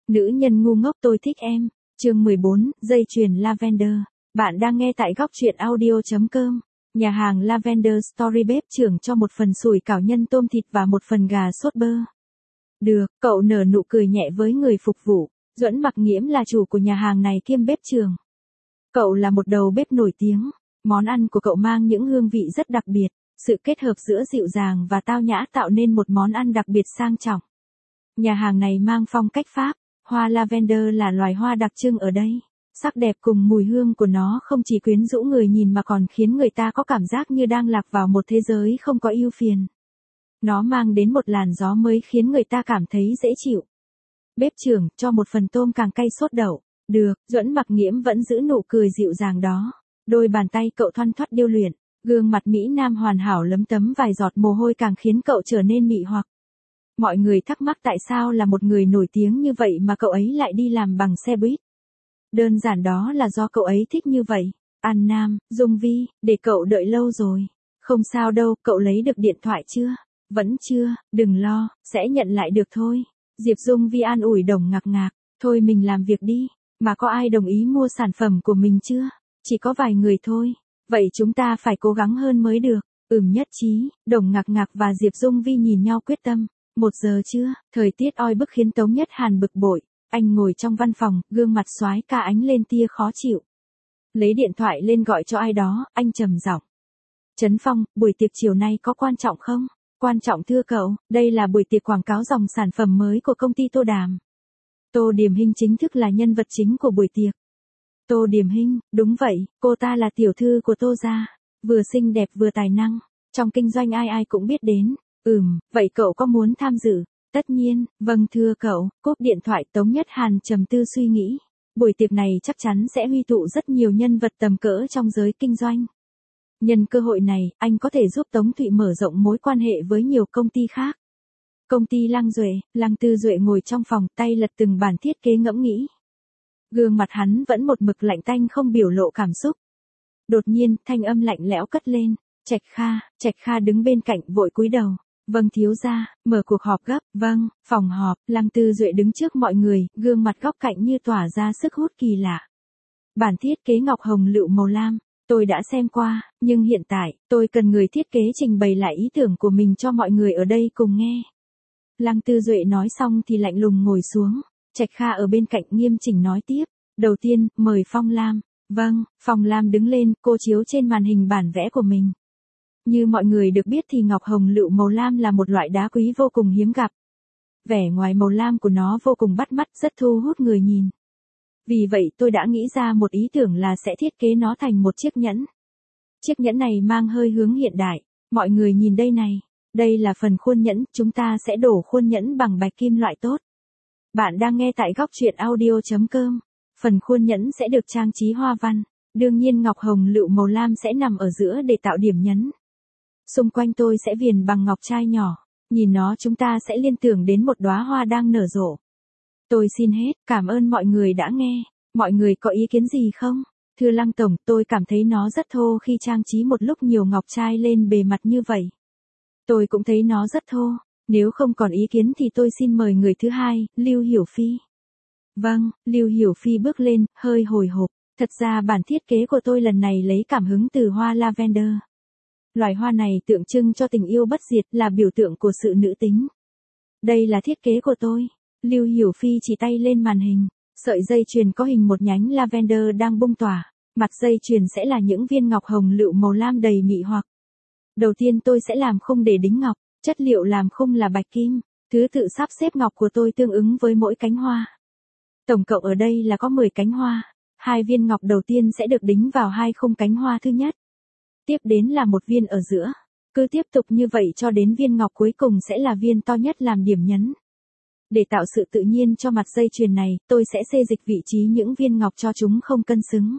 Nữ nhân ngu ngốc tôi thích em. Chương 14, dây chuyền Lavender. Bạn đang nghe tại góc truyện audio.com. Nhà hàng Lavender Story bếp trưởng cho một phần sủi cảo nhân tôm thịt và một phần gà sốt bơ. Được, cậu nở nụ cười nhẹ với người phục vụ. Duẫn Mặc Nghiễm là chủ của nhà hàng này kiêm bếp trưởng. Cậu là một đầu bếp nổi tiếng. Món ăn của cậu mang những hương vị rất đặc biệt. Sự kết hợp giữa dịu dàng và tao nhã tạo nên một món ăn đặc biệt sang trọng. Nhà hàng này mang phong cách Pháp. Hoa lavender là loài hoa đặc trưng ở đây. Sắc đẹp cùng mùi hương của nó không chỉ quyến rũ người nhìn mà còn khiến người ta có cảm giác như đang lạc vào một thế giới không có ưu phiền. Nó mang đến một làn gió mới khiến người ta cảm thấy dễ chịu. Bếp trưởng cho một phần tôm càng cay sốt đậu. Được, Duẫn Mặc Nghiễm vẫn giữ nụ cười dịu dàng đó. Đôi bàn tay cậu thoăn thoắt điêu luyện, gương mặt Mỹ Nam hoàn hảo lấm tấm vài giọt mồ hôi càng khiến cậu trở nên mị hoặc. Mọi người thắc mắc tại sao là một người nổi tiếng như vậy mà cậu ấy lại đi làm bằng xe buýt. Đơn giản đó là do cậu ấy thích như vậy. An Nam, Dung Vi, để cậu đợi lâu rồi. Không sao đâu, cậu lấy được điện thoại chưa? Vẫn chưa, đừng lo, sẽ nhận lại được thôi. Diệp Dung Vi an ủi Đồng Ngạc Ngạc, thôi mình làm việc đi, mà có ai đồng ý mua sản phẩm của mình chưa? Chỉ có vài người thôi, vậy chúng ta phải cố gắng hơn mới được. Nhất trí, Đồng Ngạc Ngạc và Diệp Dung Vi nhìn nhau quyết tâm. 1 giờ trưa, thời tiết oi bức khiến Tống Nhất Hàn bực bội. Anh ngồi trong văn phòng, gương mặt soái ca ánh lên tia khó chịu. Lấy điện thoại lên gọi cho ai đó, anh trầm giọng. Trấn Phong, buổi tiệc chiều nay có quan trọng không? Quan trọng thưa cậu, đây là buổi tiệc quảng cáo dòng sản phẩm mới của công ty Tô Đàm. Tô Điềm Hinh chính thức là nhân vật chính của buổi tiệc. Tô Điềm Hinh, đúng vậy, cô ta là tiểu thư của Tô gia, vừa xinh đẹp vừa tài năng, trong kinh doanh ai ai cũng biết đến. Vậy cậu có muốn tham dự? Tất nhiên, vâng thưa cậu. Cúp điện thoại Tống Nhất Hàn trầm tư suy nghĩ. Buổi tiệc này chắc chắn sẽ huy tụ rất nhiều nhân vật tầm cỡ trong giới kinh doanh. Nhân cơ hội này, anh có thể giúp Tống Thụy mở rộng mối quan hệ với nhiều công ty khác. Công ty Lăng Tư Duệ ngồi trong phòng tay lật từng bản thiết kế ngẫm nghĩ. Gương mặt hắn vẫn một mực lạnh tanh không biểu lộ cảm xúc. Đột nhiên, thanh âm lạnh lẽo cất lên. Trạch Kha đứng bên cạnh vội cúi đầu. Vâng thiếu gia, mở cuộc họp gấp. Vâng, phòng họp. Lăng Tư Duệ đứng trước mọi người, gương mặt góc cạnh như tỏa ra sức hút kỳ lạ. Bản thiết kế ngọc hồng lựu màu lam, tôi đã xem qua, nhưng hiện tại, tôi cần người thiết kế trình bày lại ý tưởng của mình cho mọi người ở đây cùng nghe. Lăng Tư Duệ nói xong thì lạnh lùng ngồi xuống. Trạch Kha ở bên cạnh nghiêm chỉnh nói tiếp. Đầu tiên, mời Phong Lam. Vâng, Phong Lam đứng lên, cô chiếu trên màn hình bản vẽ của mình. Như mọi người được biết thì ngọc hồng lựu màu lam là một loại đá quý vô cùng hiếm gặp. Vẻ ngoài màu lam của nó vô cùng bắt mắt, rất thu hút người nhìn. Vì vậy tôi đã nghĩ ra một ý tưởng là sẽ thiết kế nó thành một chiếc nhẫn. Chiếc nhẫn này mang hơi hướng hiện đại. Mọi người nhìn đây này. Đây là phần khuôn nhẫn, chúng ta sẽ đổ khuôn nhẫn bằng bạch kim loại tốt. Bạn đang nghe tại góc truyện audio.com. Phần khuôn nhẫn sẽ được trang trí hoa văn. Đương nhiên ngọc hồng lựu màu lam sẽ nằm ở giữa để tạo điểm nhấn. Xung quanh tôi sẽ viền bằng ngọc trai nhỏ. Nhìn nó chúng ta sẽ liên tưởng đến một đóa hoa đang nở rộ. Tôi xin hết, cảm ơn mọi người đã nghe. Mọi người có ý kiến gì không? Thưa Lăng Tổng, tôi cảm thấy nó rất thô khi trang trí một lúc nhiều ngọc trai lên bề mặt như vậy. Tôi cũng thấy nó rất thô. Nếu không còn ý kiến thì tôi xin mời người thứ hai, Lưu Hiểu Phi. Vâng, Lưu Hiểu Phi bước lên, hơi hồi hộp. Thật ra bản thiết kế của tôi lần này lấy cảm hứng từ hoa lavender. Loài hoa này tượng trưng cho tình yêu bất diệt, là biểu tượng của sự nữ tính. Đây là thiết kế của tôi. Lưu Hiểu Phi chỉ tay lên màn hình. Sợi dây chuyền có hình một nhánh lavender đang bung tỏa. Mặt dây chuyền sẽ là những viên ngọc hồng lựu màu lam đầy mị hoặc. Đầu tiên tôi sẽ làm khung để đính ngọc. Chất liệu làm khung là bạch kim. Thứ tự sắp xếp ngọc của tôi tương ứng với mỗi cánh hoa. Tổng cộng ở đây là có 10 cánh hoa. 2 viên ngọc đầu tiên sẽ được đính vào 2 khung cánh hoa thứ nhất. Tiếp đến là 1 viên ở giữa. Cứ tiếp tục như vậy cho đến viên ngọc cuối cùng sẽ là viên to nhất làm điểm nhấn. Để tạo sự tự nhiên cho mặt dây chuyền này, tôi sẽ xê dịch vị trí những viên ngọc cho chúng không cân xứng.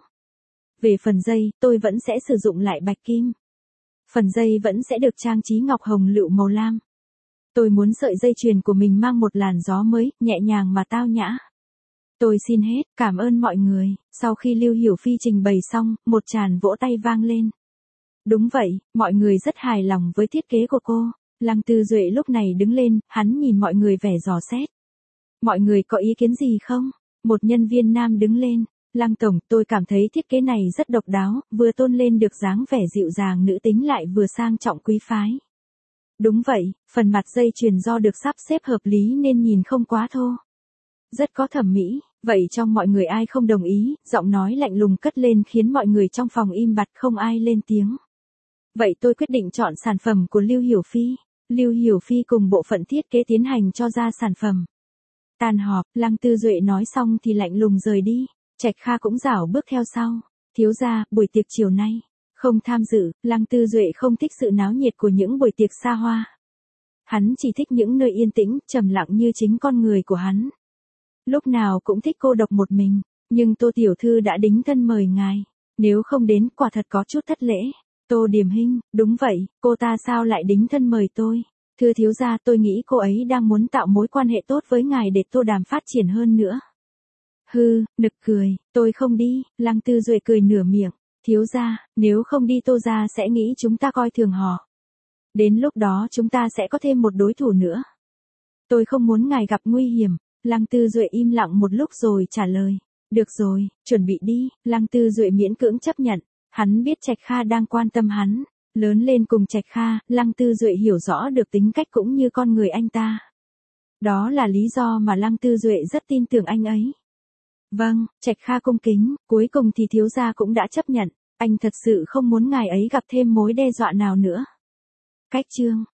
Về phần dây, tôi vẫn sẽ sử dụng lại bạch kim. Phần dây vẫn sẽ được trang trí ngọc hồng lựu màu lam. Tôi muốn sợi dây chuyền của mình mang một làn gió mới, nhẹ nhàng mà tao nhã. Tôi xin hết, cảm ơn mọi người. Sau khi Lưu Hiểu Phi trình bày xong, một tràng vỗ tay vang lên. Đúng vậy, mọi người rất hài lòng với thiết kế của cô. Lăng Tư Duệ lúc này đứng lên, hắn nhìn mọi người vẻ dò xét. Mọi người có ý kiến gì không? Một nhân viên nam đứng lên. Lăng tổng, tôi cảm thấy thiết kế này rất độc đáo, vừa tôn lên được dáng vẻ dịu dàng nữ tính lại vừa sang trọng quý phái. Đúng vậy, phần mặt dây chuyền do được sắp xếp hợp lý nên nhìn không quá thô. Rất có thẩm mỹ, vậy trong mọi người ai không đồng ý, giọng nói lạnh lùng cất lên khiến mọi người trong phòng im bặt không ai lên tiếng. Vậy tôi quyết định chọn sản phẩm của Lưu Hiểu Phi. Lưu Hiểu Phi cùng bộ phận thiết kế tiến hành cho ra sản phẩm. Tàn họp, Lăng Tư Duệ nói xong thì lạnh lùng rời đi. Trạch Kha cũng rảo bước theo sau. Thiếu gia, buổi tiệc chiều nay không tham dự. Lăng Tư Duệ không thích sự náo nhiệt của những buổi tiệc xa hoa. Hắn chỉ thích những nơi yên tĩnh, trầm lặng như chính con người của hắn. Lúc nào cũng thích cô độc một mình, nhưng Tô tiểu thư đã đính thân mời ngài, nếu không đến quả thật có chút thất lễ. Tô Điềm Hinh, đúng vậy, cô ta sao lại đính thân mời tôi? Thưa thiếu gia, tôi nghĩ cô ấy đang muốn tạo mối quan hệ tốt với ngài để Tô Đàm phát triển hơn nữa. Hư, nực cười, tôi không đi. Lăng Tư Duệ cười nửa miệng. Thiếu gia, nếu không đi Tô gia sẽ nghĩ chúng ta coi thường họ. Đến lúc đó chúng ta sẽ có thêm một đối thủ nữa. Tôi không muốn ngài gặp nguy hiểm. Lăng Tư Duệ im lặng một lúc rồi trả lời. Được rồi, chuẩn bị đi. Lăng Tư Duệ miễn cưỡng chấp nhận. Hắn biết Trạch Kha đang quan tâm hắn. Lớn lên cùng Trạch Kha, Lăng Tư Duệ hiểu rõ được tính cách cũng như con người anh ta. Đó là lý do mà Lăng Tư Duệ rất tin tưởng anh ấy. Vâng, Trạch Kha cung kính, cuối cùng thì thiếu gia cũng đã chấp nhận. Anh thật sự không muốn ngài ấy gặp thêm mối đe dọa nào nữa. Cách chương